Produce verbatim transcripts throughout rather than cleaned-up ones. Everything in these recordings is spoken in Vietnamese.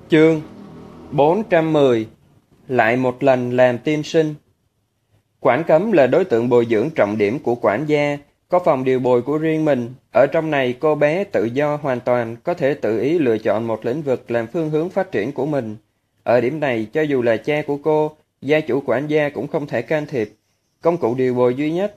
Chương bốn trăm mười. Lại một lần làm tiên sinh. Quản cấm là đối tượng bồi dưỡng trọng điểm của quản gia, có phòng điều bồi của riêng mình. Ở trong này cô bé tự do hoàn toàn, có thể tự ý lựa chọn một lĩnh vực làm phương hướng phát triển của mình. Ở điểm này, cho dù là cha của cô, gia chủ quản gia cũng không thể can thiệp. Công cụ điều bồi duy nhất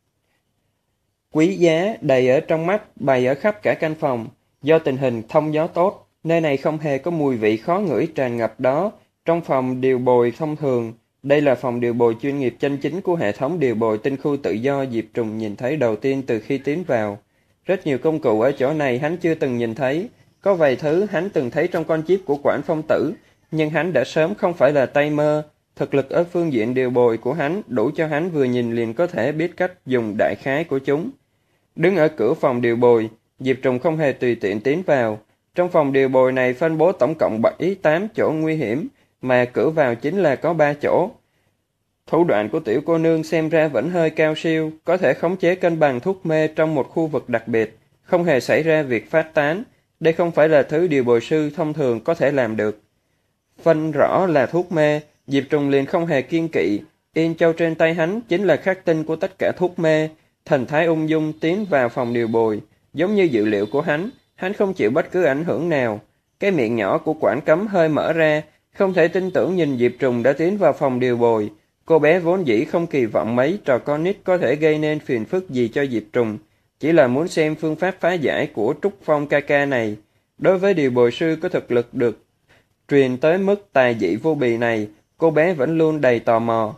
quý giá đầy ở trong mắt, bày ở khắp cả căn phòng. Do tình hình thông gió tốt, nơi này không hề có mùi vị khó ngửi tràn ngập đó. Trong phòng điều bồi thông thường, đây là phòng điều bồi chuyên nghiệp chân chính của hệ thống điều bồi tinh khu tự do Diệp Trùng nhìn thấy đầu tiên từ khi tiến vào. Rất nhiều công cụ ở chỗ này hắn chưa từng nhìn thấy, có vài thứ hắn từng thấy trong con chip của Quản Phong Tử, nhưng hắn đã sớm không phải là tay mơ. Thực lực ở phương diện điều bồi của hắn đủ cho hắn vừa nhìn liền có thể biết cách dùng đại khái của chúng. Đứng ở cửa phòng điều bồi, Diệp Trùng không hề tùy tiện tiến vào. Trong phòng điều bồi này phân bố tổng cộng bảy tám chỗ nguy hiểm, mà cửa vào chính là có ba chỗ. Thủ đoạn của tiểu cô nương xem ra vẫn hơi cao siêu, có thể khống chế cân bằng thuốc mê trong một khu vực đặc biệt, không hề xảy ra việc phát tán. Đây không phải là thứ điều bồi sư thông thường có thể làm được. Phân rõ là thuốc mê, Diệp Trùng liền không hề kiêng kỵ. Yên châu trên tay hắn chính là khắc tinh của tất cả thuốc mê. Thần thái ung dung tiến vào phòng điều bồi, giống như dự liệu của hắn, hắn không chịu bất cứ ảnh hưởng nào. Cái miệng nhỏ của quản cấm hơi mở ra, không thể tin tưởng nhìn Diệp Trùng đã tiến vào phòng điều bồi. Cô bé vốn dĩ không kỳ vọng mấy trò con nít có thể gây nên phiền phức gì cho Diệp Trùng, chỉ là muốn xem phương pháp phá giải của Trúc Phong ca ca này. Đối với điều bồi sư có thực lực được truyền tới mức tài dị vô bì này, cô bé vẫn luôn đầy tò mò.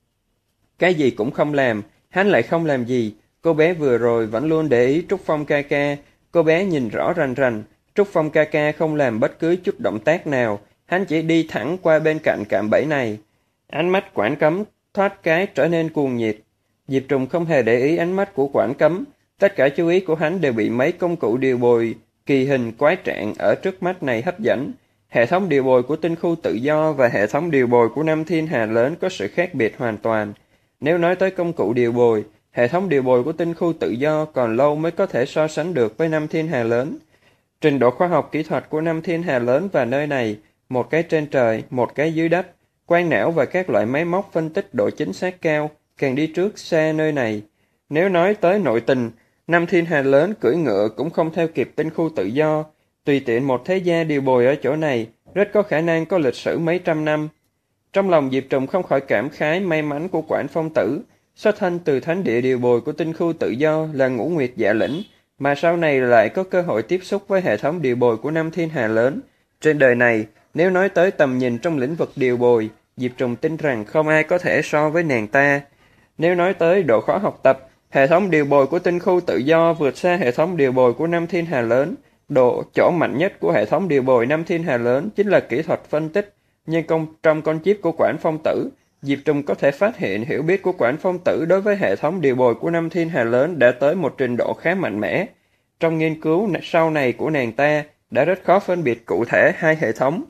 Cái gì cũng không làm, hắn lại không làm gì. Cô bé vừa rồi vẫn luôn để ý Trúc Phong ca ca. Cô bé nhìn rõ rành rành, Trúc Phong ca ca không làm bất cứ chút động tác nào, hắn chỉ đi thẳng qua bên cạnh cạm bẫy này. Ánh mắt quản cấm thoát cái trở nên cuồng nhiệt. Diệp Trùng không hề để ý ánh mắt của quản cấm, tất cả chú ý của hắn đều bị mấy công cụ điều bồi kỳ hình quái trạng ở trước mắt này hấp dẫn. Hệ thống điều bồi của tinh khu tự do và hệ thống điều bồi của Năm Thiên Hà Lớn có sự khác biệt hoàn toàn. Nếu nói tới công cụ điều bồi, hệ thống điều bồi của tinh khu tự do còn lâu mới có thể so sánh được với Năm Thiên Hà Lớn. Trình độ khoa học kỹ thuật của Năm Thiên Hà Lớn và nơi này, một cái trên trời, một cái dưới đất, quang não và các loại máy móc phân tích độ chính xác cao, càng đi trước xa nơi này. Nếu nói tới nội tình, Năm Thiên Hà Lớn cưỡi ngựa cũng không theo kịp tinh khu tự do. Tùy tiện một thế gia điều bồi ở chỗ này, rất có khả năng có lịch sử mấy trăm năm. Trong lòng Diệp Trùng không khỏi cảm khái may mắn của Quản Phong Tử, xuất thân từ thánh địa điều bồi của tinh khu tự do là Ngũ Nguyệt Dạ Lĩnh, mà sau này lại có cơ hội tiếp xúc với hệ thống điều bồi của Năm Thiên Hà Lớn. Trên đời này, nếu nói tới tầm nhìn trong lĩnh vực điều bồi, Diệp Trùng tin rằng không ai có thể so với nàng ta. Nếu nói tới độ khó học tập, hệ thống điều bồi của tinh khu tự do vượt xa hệ thống điều bồi của Năm Thiên Hà Lớn. Độ chỗ mạnh nhất của hệ thống điều bồi Năm Thiên Hà Lớn chính là kỹ thuật phân tích, nhưng công, trong con chip của Quản Phong Tử, Diệp Trùng có thể phát hiện hiểu biết của Quản Phong Tử đối với hệ thống điều bồi của Năm Thiên Hà Lớn đã tới một trình độ khá mạnh mẽ. Trong nghiên cứu sau này của nàng ta, đã rất khó phân biệt cụ thể hai hệ thống.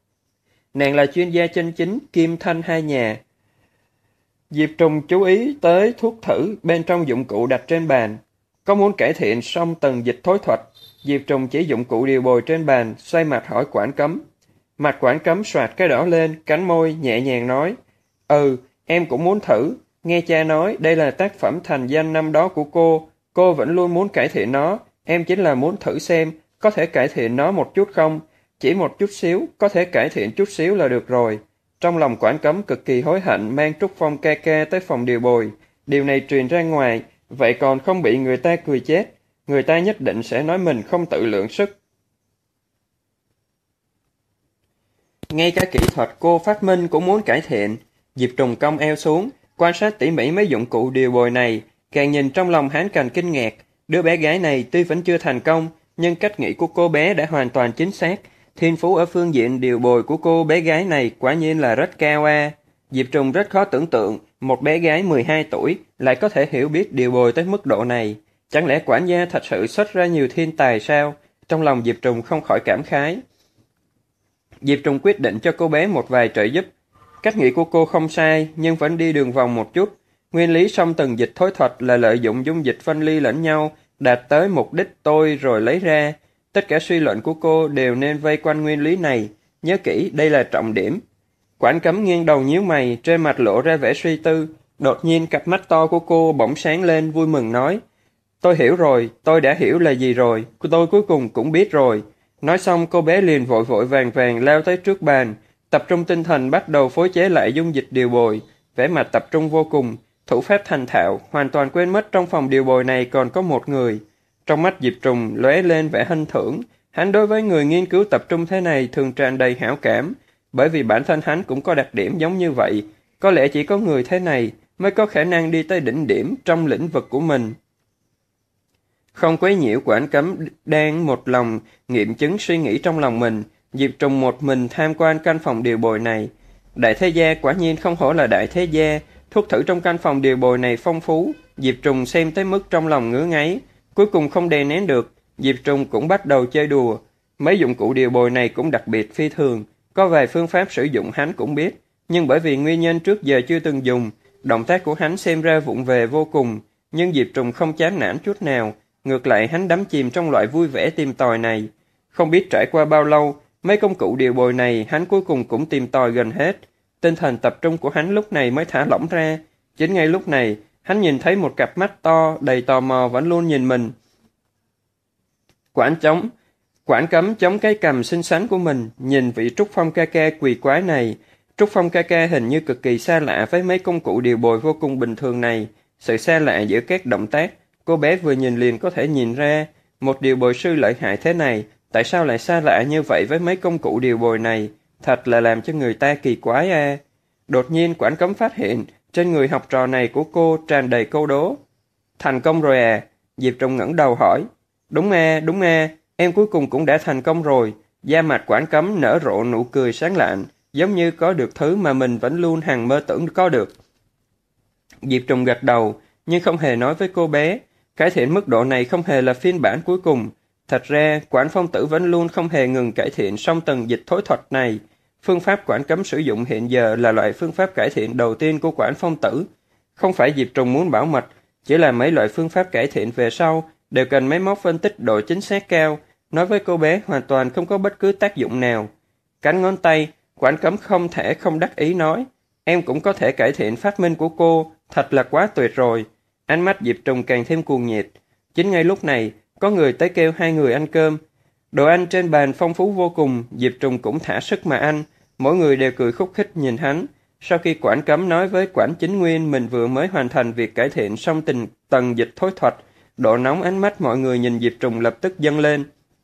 Nàng là chuyên gia chân chính, kim thanh hai nhà. Diệp Trùng chú ý tới thuốc thử bên trong dụng cụ đặt trên bàn. Có muốn cải thiện song tầng dịch thối thuật, Diệp Trùng chỉ dụng cụ điều bồi trên bàn, xoay mặt hỏi Quản Cấm. Mặt Quản Cấm soạt cái đỏ lên, cắn môi, nhẹ nhàng nói. Ừ, em cũng muốn thử. Nghe cha nói đây là tác phẩm thành danh năm đó của cô. Cô vẫn luôn muốn cải thiện nó. Em chính là muốn thử xem, có thể cải thiện nó một chút không? Chỉ một chút xíu, có thể cải thiện chút xíu là được rồi. Trong lòng Quản Cấm cực kỳ hối hận mang Trúc Phong ca ca tới phòng điều bồi. Điều này truyền ra ngoài, vậy còn không bị người ta cười chết. Người ta nhất định sẽ nói mình không tự lượng sức. Ngay cả kỹ thuật cô phát minh cũng muốn cải thiện. Diệp Trùng cong eo xuống, quan sát tỉ mỉ mấy dụng cụ điều bồi này, càng nhìn trong lòng hắn càng kinh ngạc. Đứa bé gái này tuy vẫn chưa thành công, nhưng cách nghĩ của cô bé đã hoàn toàn chính xác. Thiên phú ở phương diện điều bồi của cô bé gái này quả nhiên là rất cao a. Diệp Trùng rất khó tưởng tượng, một bé gái mười hai tuổi lại có thể hiểu biết điều bồi tới mức độ này. Chẳng lẽ quản gia thật sự xuất ra nhiều thiên tài sao? Trong lòng Diệp Trùng không khỏi cảm khái. Diệp Trùng quyết định cho cô bé một vài trợ giúp. Cách nghĩ của cô không sai, nhưng vẫn đi đường vòng một chút. Nguyên lý song tầng dịch thối thuật là lợi dụng dung dịch phân ly lẫn nhau, đạt tới mục đích tôi rồi lấy ra. Tất cả suy luận của cô đều nên vây quanh nguyên lý này. Nhớ kỹ, đây là trọng điểm. Quản cấm nghiêng đầu nhíu mày, trên mặt lộ ra vẻ suy tư. Đột nhiên cặp mắt to của cô bỗng sáng lên, vui mừng nói. Tôi hiểu rồi, tôi đã hiểu là gì rồi, tôi cuối cùng cũng biết rồi. Nói xong cô bé liền vội vội vàng vàng lao tới trước bàn, tập trung tinh thần bắt đầu phối chế lại dung dịch điều bồi, vẻ mặt tập trung vô cùng, thủ pháp thành thạo, hoàn toàn quên mất trong phòng điều bồi này còn có một người. Trong mắt Diệp Trùng lóe lên vẻ hân thưởng, hắn đối với người nghiên cứu tập trung thế này thường tràn đầy hảo cảm, bởi vì bản thân hắn cũng có đặc điểm giống như vậy, có lẽ chỉ có người thế này mới có khả năng đi tới đỉnh điểm trong lĩnh vực của mình. Không quấy nhiễu Quản Cấm đang một lòng nghiệm chứng suy nghĩ trong lòng mình, Diệp Trùng một mình tham quan căn phòng điều bồi này. Đại thế gia quả nhiên không hổ là đại thế gia, thuốc thử trong căn phòng điều bồi này phong phú, Diệp Trùng xem tới mức trong lòng ngứa ngáy, cuối cùng không đè nén được, Diệp Trùng cũng bắt đầu chơi đùa. Mấy dụng cụ điều bồi này cũng đặc biệt phi thường, có vài phương pháp sử dụng hắn cũng biết, nhưng bởi vì nguyên nhân trước giờ chưa từng dùng, động tác của hắn xem ra vụng về vô cùng, nhưng Diệp Trùng không chán nản chút nào, ngược lại hắn đắm chìm trong loại vui vẻ tìm tòi này. Không biết trải qua bao lâu, mấy công cụ điều bồi này hắn cuối cùng cũng tìm tòi gần hết. Tinh thần tập trung của hắn lúc này mới thả lỏng ra. Chính ngay lúc này, hắn nhìn thấy một cặp mắt to, đầy tò mò vẫn luôn nhìn mình. Quản chống, Quản Cấm chống cái cằm xinh xắn của mình, nhìn vị Trúc Phong ca ca quỳ quái này. Trúc Phong ca ca hình như cực kỳ xa lạ với mấy công cụ điều bồi vô cùng bình thường này. Sự xa lạ giữa các động tác, cô bé vừa nhìn liền có thể nhìn ra, một điều bồi sư lợi hại thế này, tại sao lại xa lạ như vậy với mấy công cụ điều bồi này, thật là làm cho người ta kỳ quái à. Đột nhiên Quản Cấm phát hiện, trên người học trò này của cô tràn đầy câu đố. Thành công rồi à? Diệp Trùng ngẩng đầu hỏi. Đúng à, đúng à, em cuối cùng cũng đã thành công rồi. Da mặt Quản Cấm nở rộ nụ cười sáng lạng, giống như có được thứ mà mình vẫn luôn hằng mơ tưởng có được. Diệp Trùng gật đầu, nhưng không hề nói với cô bé, cải thiện mức độ này không hề là phiên bản cuối cùng. Thật ra, Quản Phong Tử vẫn luôn không hề ngừng cải thiện song tầng dịch thối thuật này. Phương pháp Quản Cấm sử dụng hiện giờ là loại phương pháp cải thiện đầu tiên của Quản Phong Tử. Không phải Diệp Trùng muốn bảo mật, chỉ là mấy loại phương pháp cải thiện về sau đều cần máy móc phân tích độ chính xác cao, nói với cô bé hoàn toàn không có bất cứ tác dụng nào. Cánh ngón tay, Quản Cấm không thể không đắc ý nói, em cũng có thể cải thiện phát minh của cô, thật là quá tuyệt rồi. Ánh mắt Diệp Trùng càng thêm cuồng nhiệt. Chính ngay lúc này, có người tới kêu hai người ăn cơm. Đồ ăn trên bàn phong phú vô cùng, Diệp Trùng cũng thả sức mà ăn, mỗi người đều cười khúc khích nhìn hắn. Sau khi Quản Cấm nói với Quản Chính Nguyên mình vừa mới hoàn thành việc cải thiện xong tình tầng dịch thối thuật, độ nóng ánh mắt mọi người nhìn Diệp Trùng lập tức dâng lên.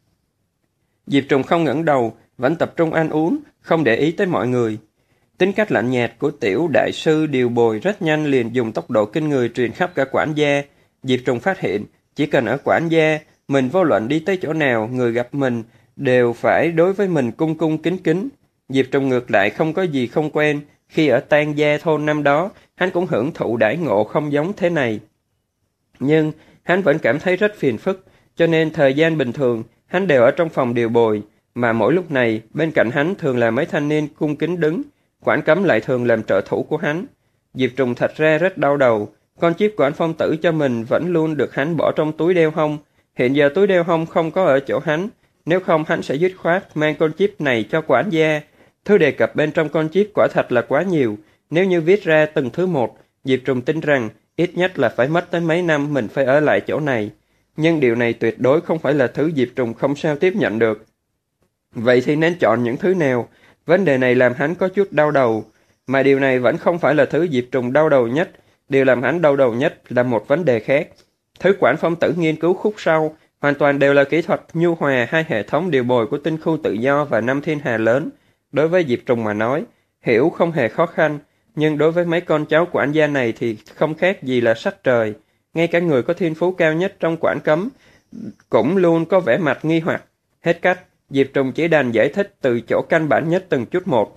Diệp Trùng không ngẩng đầu, vẫn tập trung ăn uống, không để ý tới mọi người. Tính cách lạnh nhạt của tiểu đại sư điều bồi rất nhanh liền dùng tốc độ kinh người truyền khắp cả quản gia. Diệp Trùng phát hiện, chỉ cần ở quản gia, mình vô luận đi tới chỗ nào, người gặp mình đều phải đối với mình cung cung kính kính. Diệp Trùng ngược lại không có gì không quen, khi ở Tan Gia thôn năm đó, hắn cũng hưởng thụ đãi ngộ không giống thế này. Nhưng, hắn vẫn cảm thấy rất phiền phức, cho nên thời gian bình thường, hắn đều ở trong phòng điều bồi, mà mỗi lúc này, bên cạnh hắn thường là mấy thanh niên cung kính đứng, Quản Cấm lại thường làm trợ thủ của hắn. Diệp Trùng thật ra rất đau đầu, con chip Quản Phong Tử cho mình vẫn luôn được hắn bỏ trong túi đeo hông. Hiện giờ túi đeo hông không có ở chỗ hắn, nếu không hắn sẽ dứt khoát mang con chip này cho quản gia. Thứ đề cập bên trong con chip quả thật là quá nhiều, nếu như viết ra từng thứ một, Diệp Trùng tin rằng ít nhất là phải mất tới mấy năm mình phải ở lại chỗ này. Nhưng điều này tuyệt đối không phải là thứ Diệp Trùng không sao tiếp nhận được. Vậy thì nên chọn những thứ nào? Vấn đề này làm hắn có chút đau đầu, mà điều này vẫn không phải là thứ Diệp Trùng đau đầu nhất. Điều làm hắn đau đầu nhất là một vấn đề khác. Thứ Quản Phong Tử nghiên cứu khúc sau, hoàn toàn đều là kỹ thuật nhu hòa hai hệ thống điều bồi của tinh khu tự do và năm thiên hà lớn. Đối với Diệp Trùng mà nói, hiểu không hề khó khăn, nhưng đối với mấy con cháu quản gia này thì không khác gì là sách trời. Ngay cả người có thiên phú cao nhất trong Quản Cấm cũng luôn có vẻ mặt nghi hoặc. Hết cách, Diệp Trùng chỉ đành giải thích từ chỗ căn bản nhất từng chút một.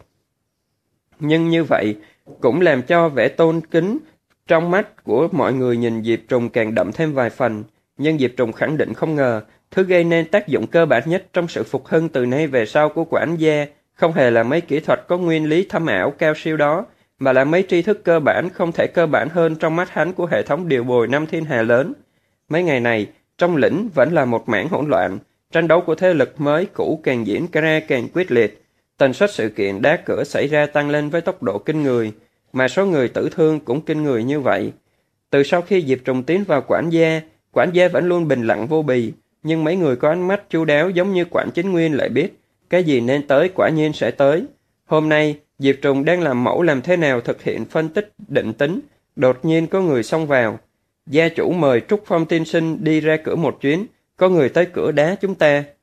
Nhưng như vậy, cũng làm cho vẻ tôn kính trong mắt của mọi người nhìn Diệp Trùng càng đậm thêm vài phần. Nhưng Diệp Trùng khẳng định không ngờ, thứ gây nên tác dụng cơ bản nhất trong sự phục hưng từ nay về sau của quản gia không hề là mấy kỹ thuật có nguyên lý thâm ảo cao siêu đó, mà là mấy tri thức cơ bản không thể cơ bản hơn trong mắt hắn của hệ thống điều bồi năm thiên hà lớn. Mấy ngày này, trong lĩnh vẫn là một mảng hỗn loạn, tranh đấu của thế lực mới cũ càng diễn ra càng quyết liệt. Tần suất sự kiện đá cửa xảy ra tăng lên với tốc độ kinh người, mà số người tử thương cũng kinh người như vậy. Từ sau khi Diệp Trùng tiến vào quản gia, quản gia vẫn luôn bình lặng vô bì, nhưng mấy người có ánh mắt chu đáo giống như quản chính nguyên lại biết, cái gì nên tới quả nhiên sẽ tới. Hôm nay, Diệp Trùng đang làm mẫu làm thế nào thực hiện phân tích, định tính, đột nhiên có người xông vào. Gia chủ mời Trúc Phong tiên sinh đi ra cửa một chuyến, có người tới cửa đá chúng ta.